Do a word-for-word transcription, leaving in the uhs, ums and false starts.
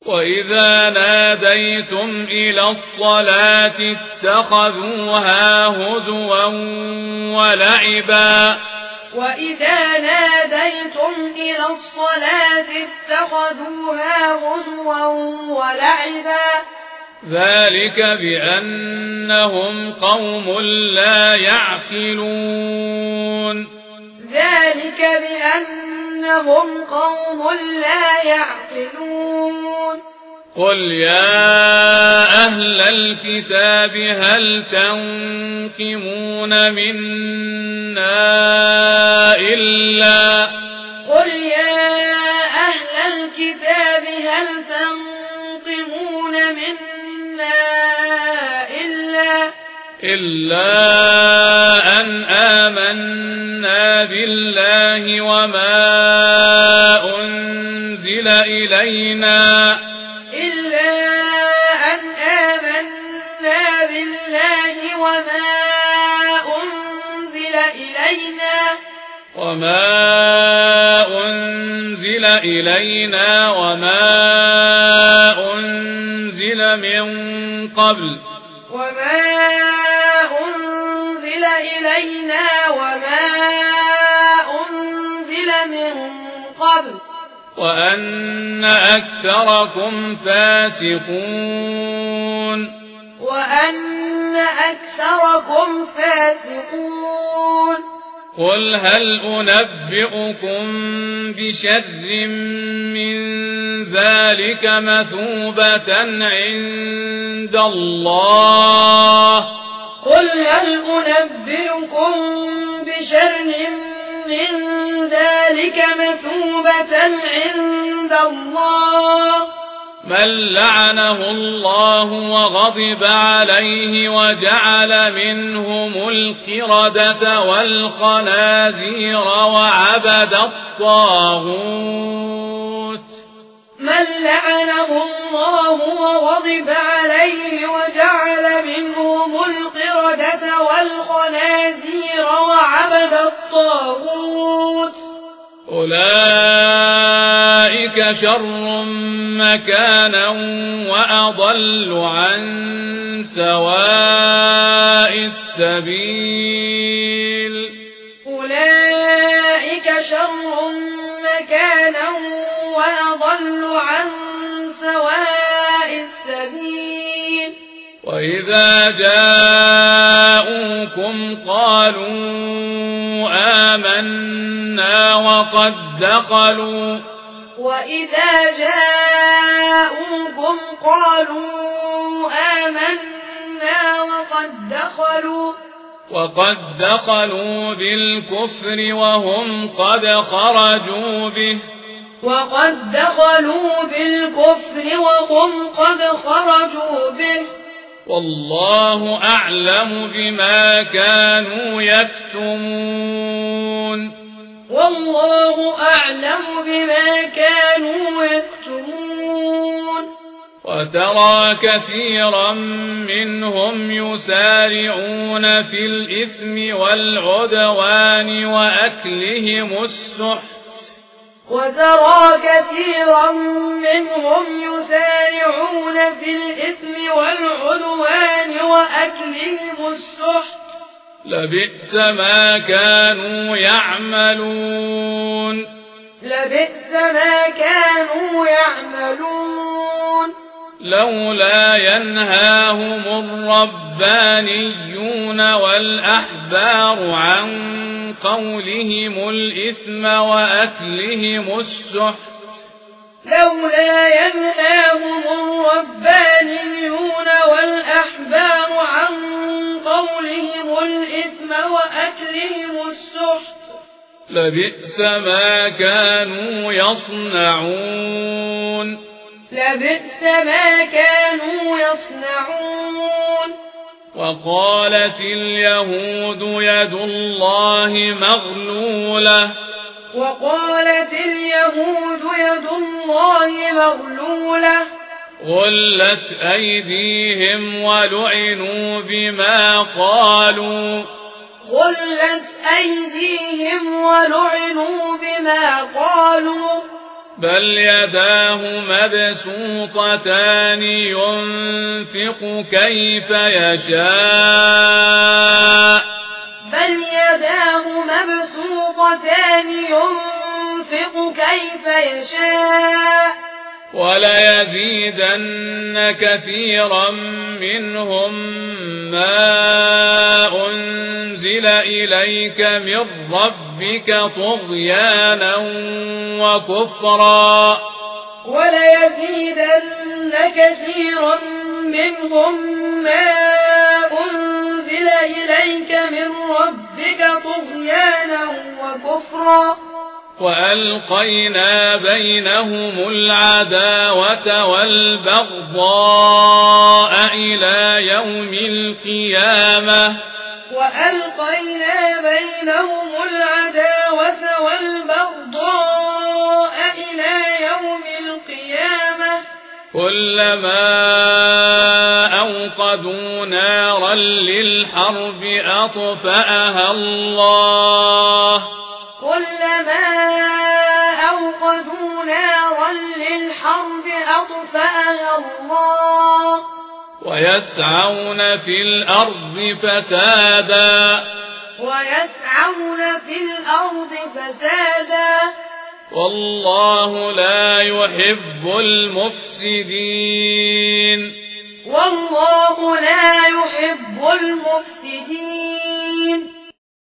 وإذا ناديتم إلى الصلاة اتخذوها هزوا ولعبا وإذا ناديتم إلى الصلاة اتخذوها هزوا ولعبا ذلك بأنهم قوم لا يعقلون ذلك بأنهم قوم لا يعقلون قل يا أهل الكتاب هل تنقمون منا إلا قل يا أهل الكتاب هل تنقمون منا إلا إلا أن آمنا بالله وما أنزل إلينا إلا أن آمنا بالله وما أنزل إلينا وما أنزل إلينا وما أنزل من قبل وما أنزل إلينا وما أنزل من قبل وأن أكثركم فاسقون وأن أكثركم فاسقون قل هل أنبئكم بشر من ذلك مثوبة عند الله قل هل أنبئكم بشر من ذلك مثوبة عند الله من لعنه الله وغضب عليه وجعل منهم القردة والخنازير وعبد الطاغوت من لعنه الله وغضب عليه وجعل منهم القردة والخنازير وعبد الطاغوت أولئك شر مكانا وأضل عن سواء السبيل أولئك شر مكانا وأضل عن سواء السبيل وإذا جاءوكم قالوا آمنا وقد دخلوا وإذا جاءوكم قالوا آمنا وقد دخلوا وقد دخلوا بالكفر وهم قد خرجوا به وقد دخلوا بالكفر وهم قد خرجوا به والله أعلم بما كانوا يكتمون والله أعلم بما كانوا يكتمون وترى كثيرا منهم يسارعون في الإثم والعدوان وأكلهم السحت وترى كثيرا منهم يسارعون في الإثم والعدوان وأكلهم السحت لبئس ما كانوا يعملون لبئس ما كانوا يعملون لولا ينهاهم الربانيون والأحبار عن قولهم الإثم وأكلهم السحت لولا ينهاهم الربانيون والأحبار عن قولهم الإثم وأكلهم السحت لبئس ما كانوا يصنعون لبئس ما كانوا يصنعون وقالت اليهود يد الله مغلولة وقالت اليهود يد الله مغلولة غلت أيديهم ولعنوا بما قالوا غلت أيديهم ولعنوا بما قالوا بل يداه مبسوطتان ينفق كيف يشاء بل يداه مبسوطتان ينفق كيف يشاء وليزيدن كثيرا منهم ما أنزل إليك من ربك طغيانا وكفرا وليزيدن كثيرا منهم ما أنزل إليك من ربك طغيانا وكفرا وألقينا بينهم العداوة والبغضاء إلى يوم القيامة وألقينا بينهم العداوة والبغضاء إلى يوم القيامة كلما أوقدوا نارا للحرب أطفأها الله كلما أوقدوا نارا للحرب أطفأها الله ويسعون في الأرض فسادا ويسعون في الأرض فسادا والله لا يحب المفسدين والله لا يحب المفسدين